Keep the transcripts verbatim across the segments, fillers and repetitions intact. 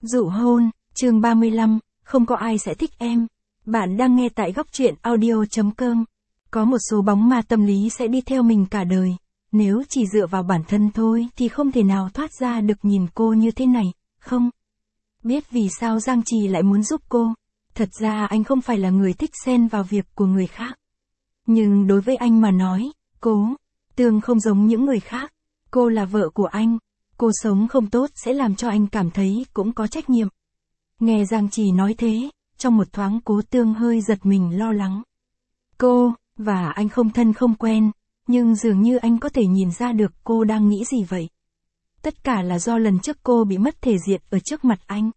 Dụ hôn, chương ba mươi lăm, không có ai sẽ thích em. Bạn đang nghe tại góc truyện audio chấm com. Có một số bóng ma tâm lý sẽ đi theo mình cả đời. Nếu chỉ dựa vào bản thân thôi thì không thể nào thoát ra được nhìn cô như thế này, không? Biết vì sao Giang Trì lại muốn giúp cô. Thật ra anh không phải là người thích xen vào việc của người khác. Nhưng đối với anh mà nói, cô, Tương không giống những người khác. Cô là vợ của anh. Cô sống không tốt sẽ làm cho anh cảm thấy cũng có trách nhiệm. Nghe Giang Trì nói thế, trong một thoáng Cố Tương hơi giật mình lo lắng. Cô, và anh không thân không quen, nhưng dường như anh có thể nhìn ra được cô đang nghĩ gì vậy. Tất cả là do lần trước cô bị mất thể diện ở trước mặt anh.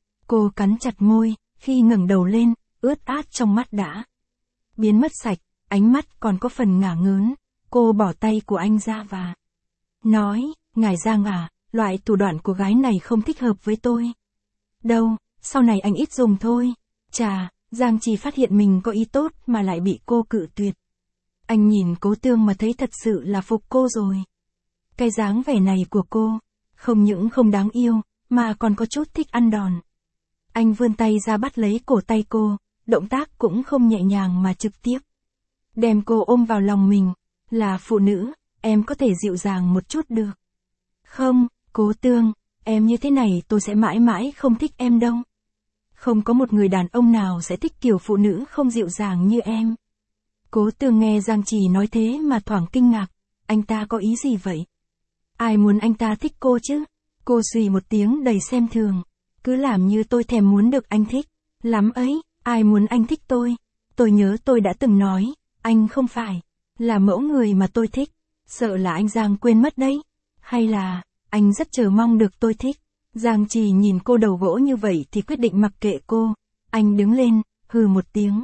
Cô cắn chặt môi, khi ngẩng đầu lên, ướt át trong mắt đã biến mất sạch, ánh mắt còn có phần ngả ngớn. Cô bỏ tay của anh ra và nói, ngài Giang à, loại thủ đoạn của gái này không thích hợp với tôi. Đâu, sau này anh ít dùng thôi. Chà, Giang Trì phát hiện mình có ý tốt mà lại bị cô cự tuyệt. Anh nhìn Cố Tương mà thấy thật sự là phục cô rồi. Cái dáng vẻ này của cô, không những không đáng yêu, mà còn có chút thích ăn đòn. Anh vươn tay ra bắt lấy cổ tay cô, động tác cũng không nhẹ nhàng mà trực tiếp. Đem cô ôm vào lòng mình, là phụ nữ, em có thể dịu dàng một chút được. Không, Cố Tương, em như thế này tôi sẽ mãi mãi không thích em đâu. Không có một người đàn ông nào sẽ thích kiểu phụ nữ không dịu dàng như em. Cố Tương nghe Giang Trì nói thế mà thoảng kinh ngạc, anh ta có ý gì vậy? Ai muốn anh ta thích cô chứ? Cô xùy một tiếng đầy xem thường, cứ làm như tôi thèm muốn được anh thích, lắm ấy, ai muốn anh thích tôi? Tôi nhớ tôi đã từng nói, anh không phải là mẫu người mà tôi thích, sợ là anh Giang quên mất đấy, hay là anh rất chờ mong được tôi thích. Giang Trì nhìn cô đầu gỗ như vậy thì quyết định mặc kệ cô. Anh đứng lên, hừ một tiếng.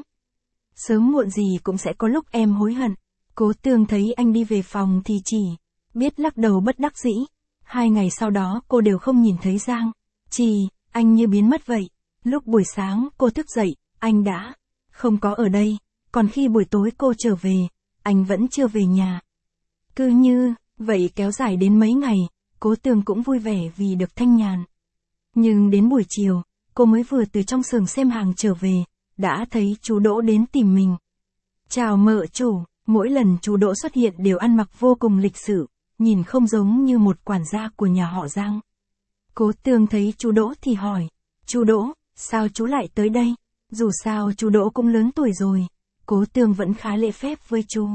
Sớm muộn gì cũng sẽ có lúc em hối hận. Cố Tương thấy anh đi về phòng thì chỉ biết lắc đầu bất đắc dĩ. Hai ngày sau đó cô đều không nhìn thấy Giang Trì, anh như biến mất vậy. Lúc buổi sáng cô thức dậy, anh đã không có ở đây. Còn khi buổi tối cô trở về, anh vẫn chưa về nhà. Cứ như vậy kéo dài đến mấy ngày. Cố Tương cũng vui vẻ vì được thanh nhàn. Nhưng đến buổi chiều, cô mới vừa từ trong xưởng xem hàng trở về, đã thấy chú Đỗ đến tìm mình. Chào mợ chủ, mỗi lần chú Đỗ xuất hiện đều ăn mặc vô cùng lịch sự, nhìn không giống như một quản gia của nhà họ Giang. Cố Tương thấy chú Đỗ thì hỏi, chú Đỗ, sao chú lại tới đây? Dù sao chú Đỗ cũng lớn tuổi rồi, Cố Tương vẫn khá lễ phép với chú.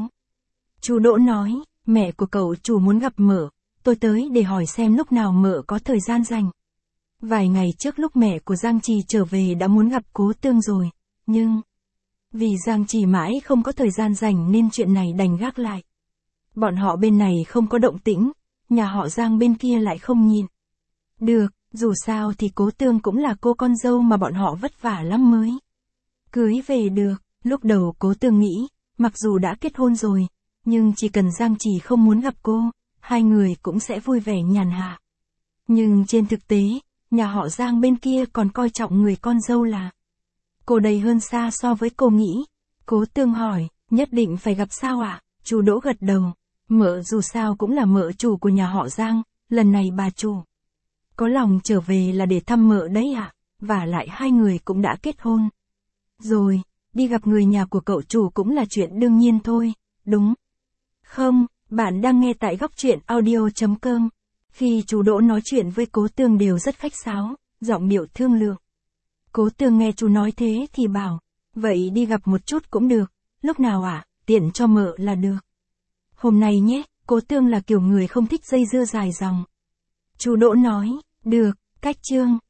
Chú Đỗ nói, mẹ của cậu chủ muốn gặp mợ. Tôi tới để hỏi xem lúc nào mợ có thời gian rảnh. Vài ngày trước lúc mẹ của Giang Trì trở về đã muốn gặp Cố Tương rồi, nhưng vì Giang Trì mãi không có thời gian rảnh nên chuyện này đành gác lại. Bọn họ bên này không có động tĩnh, nhà họ Giang bên kia lại không nhịn được, dù sao thì Cố Tương cũng là cô con dâu mà bọn họ vất vả lắm mới cưới về được. Lúc đầu Cố Tương nghĩ, mặc dù đã kết hôn rồi, nhưng chỉ cần Giang Trì không muốn gặp cô, hai người cũng sẽ vui vẻ nhàn hạ. Nhưng trên thực tế, nhà họ Giang bên kia còn coi trọng người con dâu là cô đây hơn xa so với cô nghĩ. Cố Tương hỏi, nhất định phải gặp sao ạ? À? Chú Đỗ gật đầu, mợ dù sao cũng là mợ chủ của nhà họ Giang, lần này bà chủ có lòng trở về là để thăm mợ đấy ạ, à? Và lại hai người cũng đã kết hôn rồi, đi gặp người nhà của cậu chủ cũng là chuyện đương nhiên thôi, đúng không? Bạn đang nghe tại góc truyện audio chấm com. Khi chú Đỗ nói chuyện với Cố Tương đều rất khách sáo, giọng điệu thương lượng. Cố Tương nghe chú nói thế thì bảo, vậy đi gặp một chút cũng được, lúc nào ạ, à? Tiện cho mợ là được. Hôm nay nhé, Cố Tương là kiểu người không thích dây dưa dài dòng. Chú Đỗ nói, được, cách chương.